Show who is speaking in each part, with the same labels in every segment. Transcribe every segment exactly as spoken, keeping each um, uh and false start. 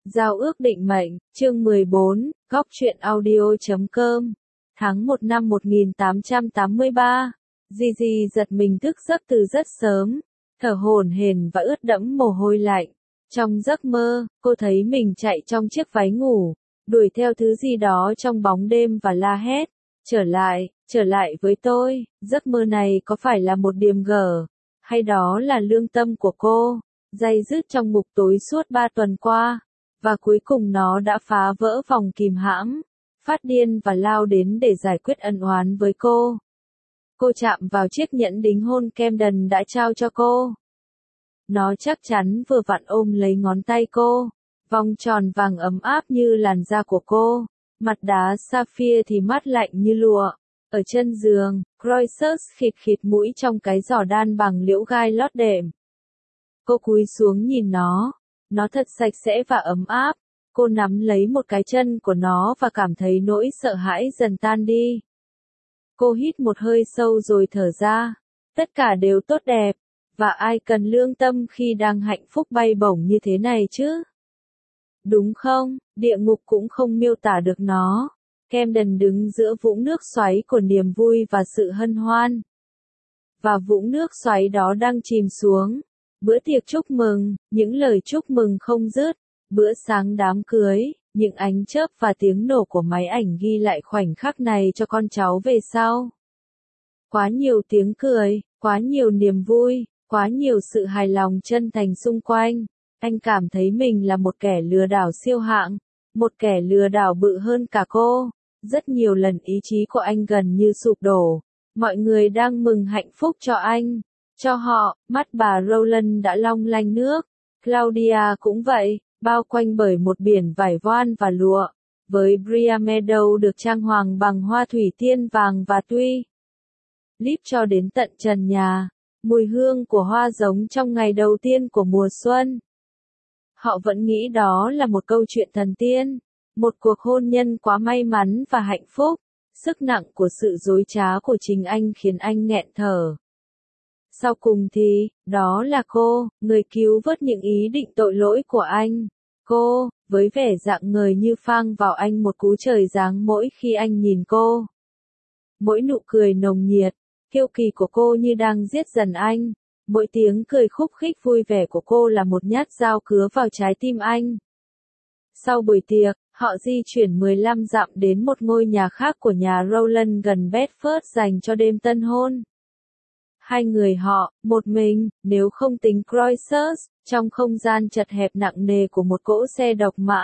Speaker 1: Giao ước định mệnh, chương mười bốn, góc truyện audio chấm com. Tháng một năm một nghìn tám trăm tám mươi ba, Gigi giật mình thức giấc từ rất sớm, thở hổn hển và ướt đẫm mồ hôi lạnh. Trong giấc mơ, cô thấy mình chạy trong chiếc váy ngủ, đuổi theo thứ gì đó trong bóng đêm và la hét, trở lại, trở lại với tôi. Giấc mơ này có phải là một điềm gở, hay đó là lương tâm của cô, day dứt trong ngục tối suốt ba tuần qua, và cuối cùng nó đã phá vỡ vòng kìm hãm, phát điên và lao đến để giải quyết ân oán với cô. Cô chạm vào chiếc nhẫn đính hôn Camden đã trao cho cô. Nó chắc chắn vừa vặn ôm lấy ngón tay cô, vòng tròn vàng ấm áp như làn da của cô, mặt đá sapphire thì mát lạnh như lụa. Ở chân giường, Croesus khịt khịt mũi trong cái giỏ đan bằng liễu gai lót đệm. Cô cúi xuống nhìn nó, nó thật sạch sẽ và ấm áp. Cô nắm lấy một cái chân của nó và cảm thấy nỗi sợ hãi dần tan đi. Cô hít một hơi sâu rồi thở ra. Tất cả đều tốt đẹp, và ai cần lương tâm khi đang hạnh phúc bay bổng như thế này chứ? Đúng không? Địa ngục cũng không miêu tả được nó. Camden đứng giữa vũng nước xoáy của niềm vui và sự hân hoan. Và vũng nước xoáy đó đang chìm xuống. Bữa tiệc chúc mừng, những lời chúc mừng không dứt. Bữa sáng đám cưới, những ánh chớp và tiếng nổ của máy ảnh ghi lại khoảnh khắc này cho con cháu về sau. Quá nhiều tiếng cười, quá nhiều niềm vui, quá nhiều sự hài lòng chân thành xung quanh. Anh cảm thấy mình là một kẻ lừa đảo siêu hạng, một kẻ lừa đảo bự hơn cả cô. Rất nhiều lần ý chí của anh gần như sụp đổ. Mọi người đang mừng hạnh phúc cho anh, cho họ. Mắt bà Rowland đã long lanh nước. Claudia cũng vậy, bao quanh bởi một biển vải voan và lụa, với Bria Meadow được trang hoàng bằng hoa thủy tiên vàng và tuy líp cho đến tận trần nhà, mùi hương của hoa giống trong ngày đầu tiên của mùa xuân. Họ vẫn nghĩ đó là một câu chuyện thần tiên, một cuộc hôn nhân quá may mắn và hạnh phúc. Sức nặng của sự dối trá của chính anh khiến anh nghẹn thở. Sau cùng thì, đó là cô, người cứu vớt những ý định tội lỗi của anh. Cô, với vẻ rạng ngời như phang vào anh một cú trời giáng mỗi khi anh nhìn cô. Mỗi nụ cười nồng nhiệt, kiêu kỳ của cô như đang giết dần anh. Mỗi tiếng cười khúc khích vui vẻ của cô là một nhát dao cứa vào trái tim anh. Sau buổi tiệc, họ di chuyển mười lăm dặm đến một ngôi nhà khác của nhà Rowland gần Bedford dành cho đêm tân hôn. Hai người họ, một mình, nếu không tính Croesus, trong không gian chật hẹp nặng nề của một cỗ xe độc mã.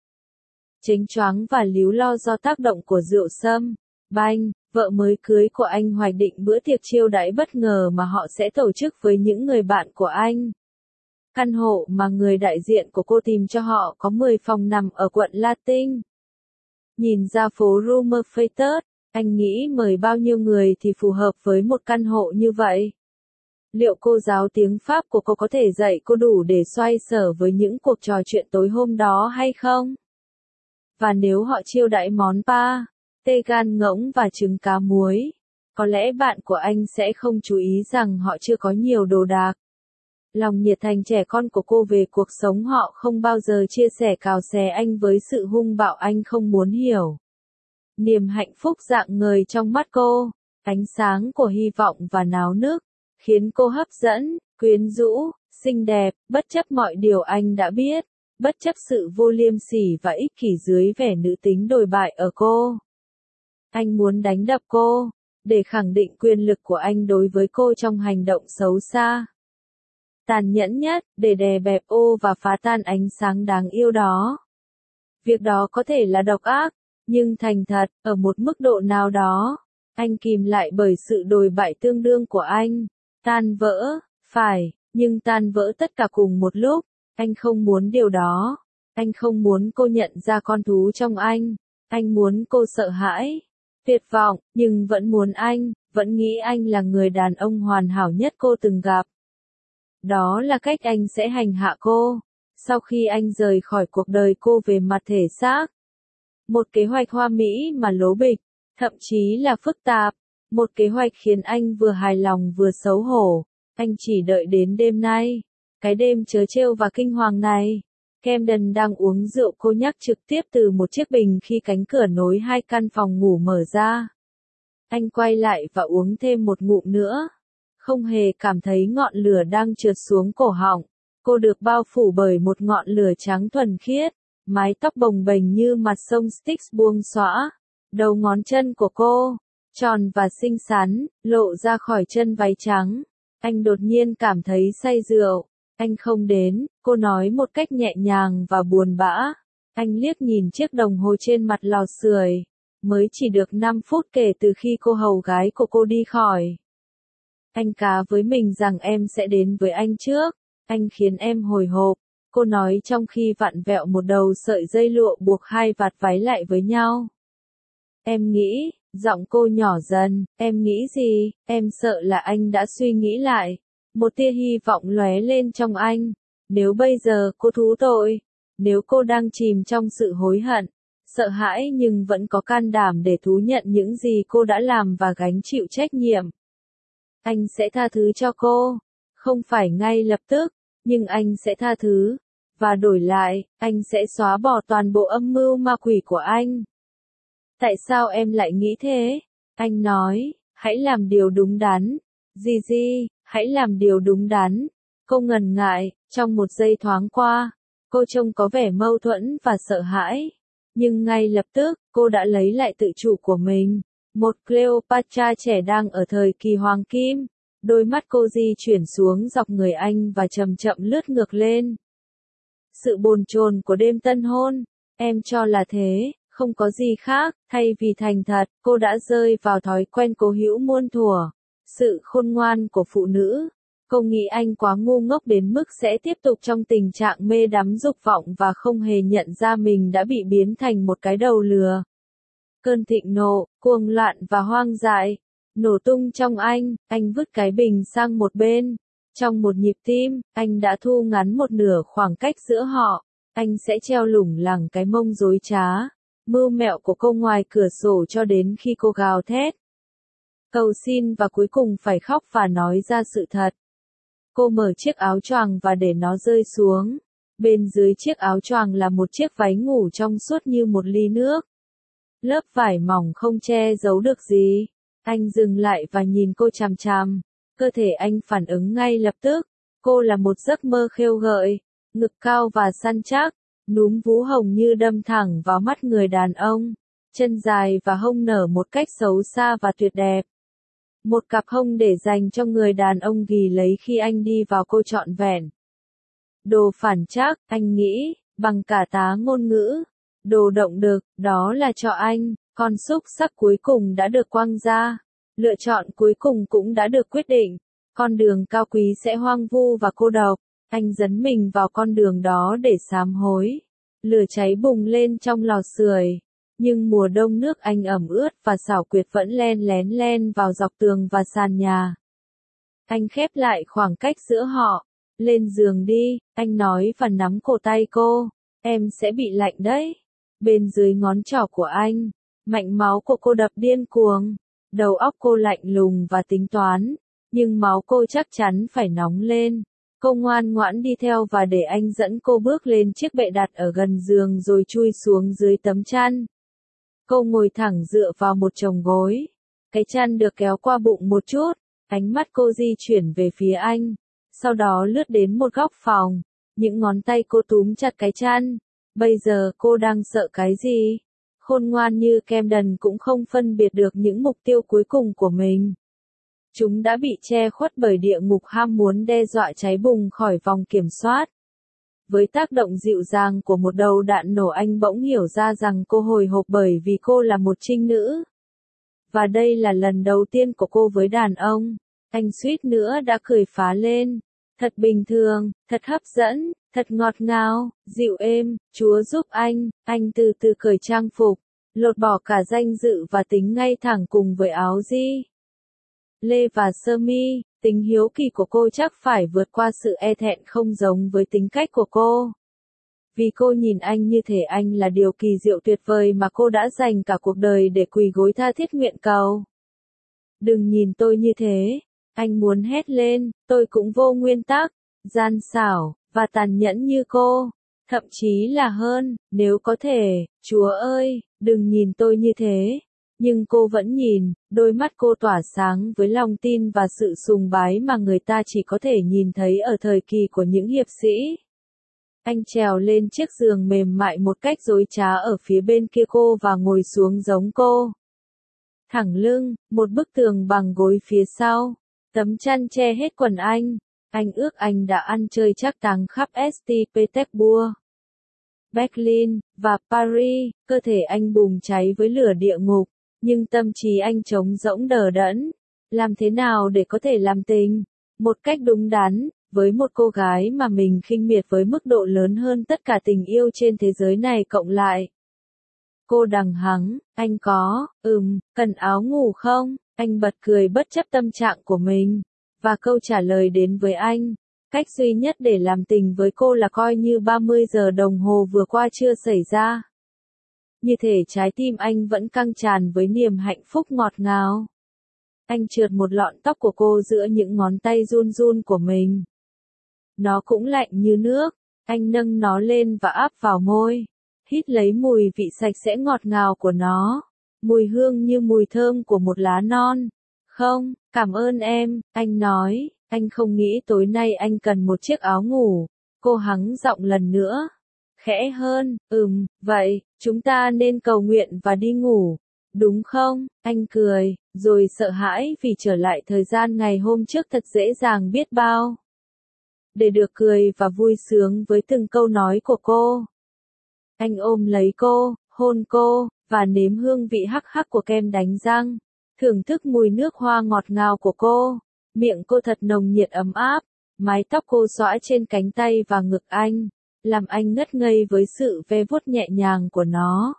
Speaker 1: Chếnh choáng và líu lo do tác động của rượu sâm. Banh, vợ mới cưới của anh hoạch định bữa tiệc chiêu đãi bất ngờ mà họ sẽ tổ chức với những người bạn của anh. Căn hộ mà người đại diện của cô tìm cho họ có mười phòng nằm ở quận Latin. Nhìn ra phố Rumerfetus, anh nghĩ mời bao nhiêu người thì phù hợp với một căn hộ như vậy? Liệu cô giáo tiếng Pháp của cô có thể dạy cô đủ để xoay sở với những cuộc trò chuyện tối hôm đó hay không? Và nếu họ chiêu đãi món pa, tê gan ngỗng và trứng cá muối, có lẽ bạn của anh sẽ không chú ý rằng họ chưa có nhiều đồ đạc. Lòng nhiệt thành trẻ con của cô về cuộc sống họ không bao giờ chia sẻ cào xé anh với sự hung bạo anh không muốn hiểu. Niềm hạnh phúc rạng ngời trong mắt cô, ánh sáng của hy vọng và náo nức, khiến cô hấp dẫn, quyến rũ, xinh đẹp, bất chấp mọi điều anh đã biết, bất chấp sự vô liêm sỉ và ích kỷ dưới vẻ nữ tính đồi bại ở cô. Anh muốn đánh đập cô, để khẳng định quyền lực của anh đối với cô trong hành động xấu xa. Tàn nhẫn nhất, để đè bẹp ô và phá tan ánh sáng đáng yêu đó. Việc đó có thể là độc ác, nhưng thành thật, ở một mức độ nào đó, anh kìm lại bởi sự đồi bại tương đương của anh. Tan vỡ, phải, nhưng tan vỡ tất cả cùng một lúc. Anh không muốn điều đó. Anh không muốn cô nhận ra con thú trong anh. Anh muốn cô sợ hãi, tuyệt vọng, nhưng vẫn muốn anh, vẫn nghĩ anh là người đàn ông hoàn hảo nhất cô từng gặp. Đó là cách anh sẽ hành hạ cô, sau khi anh rời khỏi cuộc đời cô về mặt thể xác. Một kế hoạch hoa mỹ mà lố bịch, thậm chí là phức tạp. Một kế hoạch khiến anh vừa hài lòng vừa xấu hổ. Anh chỉ đợi đến đêm nay, cái đêm trớ trêu và kinh hoàng này. Camden đang uống rượu cô nhắc trực tiếp từ một chiếc bình khi cánh cửa nối hai căn phòng ngủ mở ra. Anh quay lại và uống thêm một ngụm nữa. Không hề cảm thấy ngọn lửa đang trượt xuống cổ họng. Cô được bao phủ bởi một ngọn lửa trắng thuần khiết. Mái tóc bồng bềnh như mặt sông Styx buông xõa. Đầu ngón chân của cô, tròn và xinh xắn, lộ ra khỏi chân váy trắng. Anh đột nhiên cảm thấy say rượu. Anh không đến, cô nói một cách nhẹ nhàng và buồn bã. Anh liếc nhìn chiếc đồng hồ trên mặt lò sưởi. Mới chỉ được năm phút kể từ khi cô hầu gái của cô đi khỏi. Anh cá với mình rằng em sẽ đến với anh trước. Anh khiến em hồi hộp. Cô nói trong khi vặn vẹo một đầu sợi dây lụa buộc hai vạt váy lại với nhau. Em nghĩ, giọng cô nhỏ dần, em nghĩ gì, em sợ là anh đã suy nghĩ lại. Một tia hy vọng lóe lên trong anh. Nếu bây giờ cô thú tội, nếu cô đang chìm trong sự hối hận, sợ hãi nhưng vẫn có can đảm để thú nhận những gì cô đã làm và gánh chịu trách nhiệm. Anh sẽ tha thứ cho cô, không phải ngay lập tức, nhưng anh sẽ tha thứ, và đổi lại, anh sẽ xóa bỏ toàn bộ âm mưu ma quỷ của anh. Tại sao em lại nghĩ thế? Anh nói, hãy làm điều đúng đắn. Gigi, hãy làm điều đúng đắn. Cô ngần ngại, trong một giây thoáng qua, cô trông có vẻ mâu thuẫn và sợ hãi. Nhưng ngay lập tức, cô đã lấy lại tự chủ của mình. Một Cleopatra trẻ đang ở thời kỳ hoàng kim. Đôi mắt cô di chuyển xuống dọc người anh và chậm chậm lướt ngược lên. Sự bồn chồn của đêm tân hôn, em cho là thế, không có gì khác, thay vì thành thật, cô đã rơi vào thói quen cố hữu muôn thuở. Sự khôn ngoan của phụ nữ. Cô nghĩ anh quá ngu ngốc đến mức sẽ tiếp tục trong tình trạng mê đắm dục vọng và không hề nhận ra mình đã bị biến thành một cái đầu lừa. Cơn thịnh nộ, cuồng loạn và hoang dại, nổ tung trong anh, anh vứt cái bình sang một bên. Trong một nhịp tim, anh đã thu ngắn một nửa khoảng cách giữa họ. Anh sẽ treo lủng lẳng cái mông dối trá, mưu mẹo của cô ngoài cửa sổ cho đến khi cô gào thét. Cầu xin và cuối cùng phải khóc và nói ra sự thật. Cô mở chiếc áo choàng và để nó rơi xuống. Bên dưới chiếc áo choàng là một chiếc váy ngủ trong suốt như một ly nước. Lớp vải mỏng không che giấu được gì. Anh dừng lại và nhìn cô chằm chằm. Cơ thể anh phản ứng ngay lập tức. Cô là một giấc mơ khêu gợi, ngực cao và săn chắc, núm vú hồng như đâm thẳng vào mắt người đàn ông, chân dài và hông nở một cách xấu xa và tuyệt đẹp. Một cặp hông để dành cho người đàn ông ghì lấy khi anh đi vào cô trọn vẹn. Đồ phản trắc, anh nghĩ, bằng cả tá ngôn ngữ. Đồ động đực, đó là cho anh, con xúc sắc cuối cùng đã được quăng ra. Lựa chọn cuối cùng cũng đã được quyết định. Con đường cao quý sẽ hoang vu và cô độc. Anh dấn mình vào con đường đó để sám hối. Lửa cháy bùng lên trong lò sưởi. Nhưng mùa đông nước anh ẩm ướt và xảo quyệt vẫn len lén len vào dọc tường và sàn nhà. Anh khép lại khoảng cách giữa họ. Lên giường đi, anh nói và nắm cổ tay cô. Em sẽ bị lạnh đấy. Bên dưới ngón trỏ của anh, mạch máu của cô đập điên cuồng. Đầu óc cô lạnh lùng và tính toán. Nhưng máu cô chắc chắn phải nóng lên. Cô ngoan ngoãn đi theo và để anh dẫn cô bước lên chiếc bệ đặt ở gần giường rồi chui xuống dưới tấm chăn. Cô ngồi thẳng dựa vào một chồng gối. Cái chăn được kéo qua bụng một chút. Ánh mắt cô di chuyển về phía anh. Sau đó lướt đến một góc phòng. Những ngón tay cô túm chặt cái chăn. Bây giờ cô đang sợ cái gì? Khôn ngoan như Camden cũng không phân biệt được những mục tiêu cuối cùng của mình. Chúng đã bị che khuất bởi địa ngục ham muốn đe dọa cháy bùng khỏi vòng kiểm soát. Với tác động dịu dàng của một đầu đạn nổ anh bỗng hiểu ra rằng cô hồi hộp bởi vì cô là một trinh nữ. Và đây là lần đầu tiên của cô với đàn ông. Anh suýt nữa đã cười phá lên. Thật bình thường, thật hấp dẫn, thật ngọt ngào, dịu êm, Chúa giúp anh. Anh từ từ cởi trang phục, lột bỏ cả danh dự và tính ngay thẳng cùng với áo di lê và sơ mi. Tính hiếu kỳ của cô chắc phải vượt qua sự e thẹn không giống với tính cách của cô. Vì cô nhìn anh như thể anh là điều kỳ diệu tuyệt vời mà cô đã dành cả cuộc đời để quỳ gối tha thiết nguyện cầu. Đừng nhìn tôi như thế. Anh muốn hét lên, tôi cũng vô nguyên tắc, gian xảo, và tàn nhẫn như cô. thậm chí là hơn, nếu có thể, Chúa ơi, đừng nhìn tôi như thế. Nhưng cô vẫn nhìn, đôi mắt cô tỏa sáng với lòng tin và sự sùng bái mà người ta chỉ có thể nhìn thấy ở thời kỳ của những hiệp sĩ. Anh trèo lên chiếc giường mềm mại một cách dối trá ở phía bên kia cô và ngồi xuống giống cô. Thẳng lưng, một bức tường bằng gối phía sau, tấm chăn che hết quần anh. Anh ước anh đã ăn chơi trác táng khắp Saint Petersburg, Berlin, và Paris, cơ thể anh bùng cháy với lửa địa ngục, nhưng tâm trí anh trống rỗng đờ đẫn. Làm thế nào để có thể làm tình, một cách đúng đắn, với một cô gái mà mình khinh miệt với mức độ lớn hơn tất cả tình yêu trên thế giới này cộng lại? Cô đằng hắng, anh có, ừm, cần áo ngủ không? Anh bật cười bất chấp tâm trạng của mình. Và câu trả lời đến với anh. Cách duy nhất để làm tình với cô là coi như ba mươi giờ đồng hồ vừa qua chưa xảy ra. Như thể trái tim anh vẫn căng tràn với niềm hạnh phúc ngọt ngào. Anh trượt một lọn tóc của cô giữa những ngón tay run run của mình. Nó cũng lạnh như nước. Anh nâng nó lên và áp vào môi. Hít lấy mùi vị sạch sẽ ngọt ngào của nó. Mùi hương như mùi thơm của một lá non. Không, cảm ơn em, anh nói, anh không nghĩ tối nay anh cần một chiếc áo ngủ. Cô hắng giọng lần nữa. Khẽ hơn, ừm, vậy, chúng ta nên cầu nguyện và đi ngủ, đúng không? Anh cười, rồi sợ hãi vì trở lại thời gian ngày hôm trước thật dễ dàng biết bao. Để được cười và vui sướng với từng câu nói của cô. Anh ôm lấy cô, hôn cô, và nếm hương vị hắc hắc của kem đánh răng. Thưởng thức mùi nước hoa ngọt ngào của cô. Miệng cô thật nồng nhiệt ấm áp. Mái tóc cô xõa trên cánh tay và ngực anh. Làm anh ngất ngây với sự ve vuốt nhẹ nhàng của nó.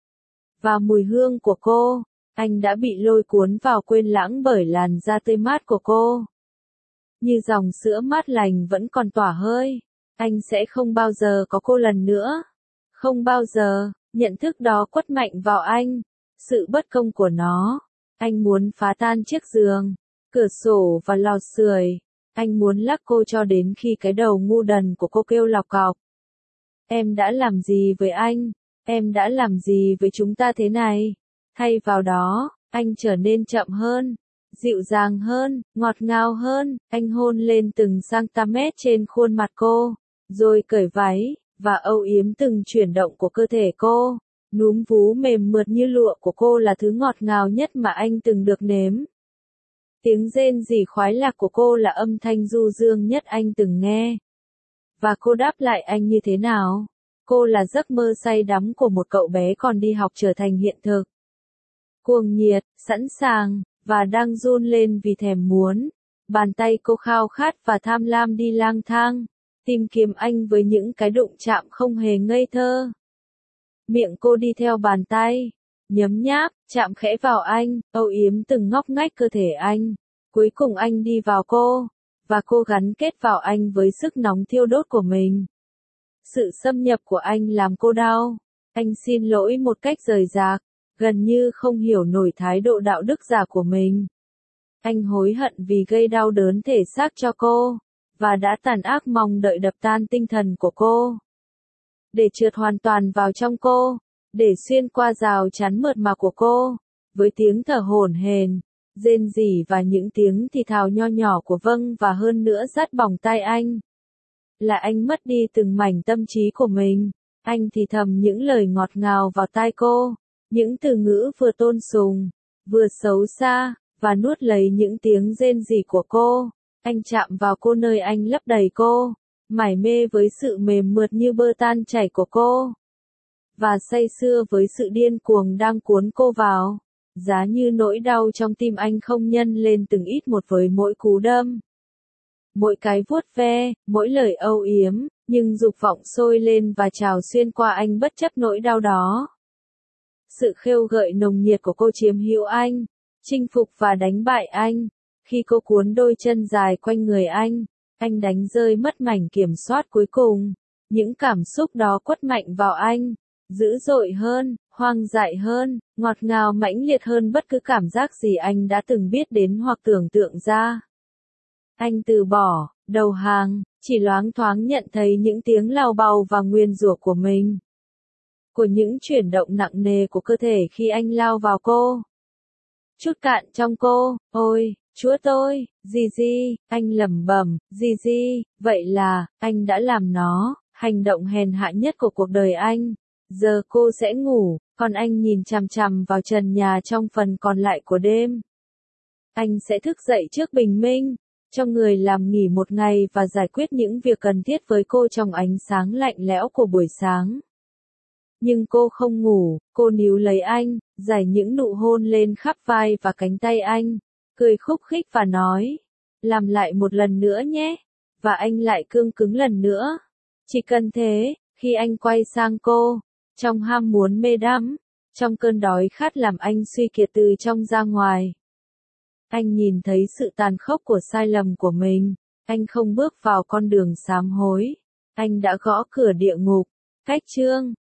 Speaker 1: Và mùi hương của cô. Anh đã bị lôi cuốn vào quên lãng bởi làn da tươi mát của cô. Như dòng sữa mát lành vẫn còn tỏa hơi. Anh sẽ không bao giờ có cô lần nữa. Không bao giờ. Nhận thức đó quất mạnh vào anh. Sự bất công của nó. Anh muốn phá tan chiếc giường, cửa sổ và lò sưởi. Anh muốn lắc cô cho đến khi cái đầu ngu đần của cô kêu lọc cọc. Em đã làm gì với anh? Em đã làm gì với chúng ta thế này? Thay vào đó, anh trở nên chậm hơn, dịu dàng hơn, ngọt ngào hơn. Anh hôn lên từng cm trên khuôn mặt cô, rồi cởi váy, và âu yếm từng chuyển động của cơ thể cô. Núm vú mềm mượt như lụa của cô là thứ ngọt ngào nhất mà anh từng được nếm. Tiếng rên rỉ khoái lạc của cô là âm thanh du dương nhất anh từng nghe. Và cô đáp lại anh như thế nào? Cô là giấc mơ say đắm của một cậu bé còn đi học trở thành hiện thực. Cuồng nhiệt, sẵn sàng, và đang run lên vì thèm muốn. Bàn tay cô khao khát và tham lam đi lang thang, tìm kiếm anh với những cái đụng chạm không hề ngây thơ. Miệng cô đi theo bàn tay, nhấm nháp, chạm khẽ vào anh, âu yếm từng ngóc ngách cơ thể anh. Cuối cùng anh đi vào cô, và cô gắn kết vào anh với sức nóng thiêu đốt của mình. Sự xâm nhập của anh làm cô đau. Anh xin lỗi một cách rời rạc, gần như không hiểu nổi thái độ đạo đức giả của mình. Anh hối hận vì gây đau đớn thể xác cho cô, và đã tàn ác mong đợi đập tan tinh thần của cô. Để trượt hoàn toàn vào trong cô, để xuyên qua rào chắn mượt mà của cô, với tiếng thở hổn hển, rên rỉ và những tiếng thì thào nho nhỏ của vâng và hơn nữa dắt bỏng tai anh. Là anh mất đi từng mảnh tâm trí của mình, anh thì thầm những lời ngọt ngào vào tai cô, những từ ngữ vừa tôn sùng, vừa xấu xa, và nuốt lấy những tiếng rên rỉ của cô. Anh chạm vào cô nơi anh lấp đầy cô, mải mê với sự mềm mượt như bơ tan chảy của cô, và say sưa với sự điên cuồng đang cuốn cô vào. Giá như nỗi đau trong tim anh không nhân lên từng ít một với mỗi cú đâm, mỗi cái vuốt ve, mỗi lời âu yếm, nhưng dục vọng sôi lên và trào xuyên qua anh bất chấp nỗi đau đó. Sự khêu gợi nồng nhiệt của cô chiếm hữu anh, chinh phục và đánh bại anh. Khi cô cuốn đôi chân dài quanh người anh, anh đánh rơi mất mảnh kiểm soát cuối cùng. Những cảm xúc đó quất mạnh vào anh, dữ dội hơn, hoang dại hơn, ngọt ngào mãnh liệt hơn bất cứ cảm giác gì anh đã từng biết đến hoặc tưởng tượng ra. Anh từ bỏ, đầu hàng, chỉ loáng thoáng nhận thấy những tiếng lào bào và nguyền rủa của mình. Của những chuyển động nặng nề của cơ thể khi anh lao vào cô. Chút cạn trong cô, ôi, Chúa tôi, Gigi, anh lẩm bẩm, Gigi, vậy là, anh đã làm nó, hành động hèn hạ nhất của cuộc đời anh. Giờ cô sẽ ngủ, còn anh nhìn chằm chằm vào trần nhà trong phần còn lại của đêm. Anh sẽ thức dậy trước bình minh, cho người làm nghỉ một ngày và giải quyết những việc cần thiết với cô trong ánh sáng lạnh lẽo của buổi sáng. Nhưng cô không ngủ, cô níu lấy anh, giải những nụ hôn lên khắp vai và cánh tay anh, cười khúc khích và nói, làm lại một lần nữa nhé, và anh lại cương cứng lần nữa. Chỉ cần thế, khi anh quay sang cô, trong ham muốn mê đắm, trong cơn đói khát làm anh suy kiệt từ trong ra ngoài. Anh nhìn thấy sự tàn khốc của sai lầm của mình, anh không bước vào con đường sám hối, anh đã gõ cửa địa ngục. Cách chương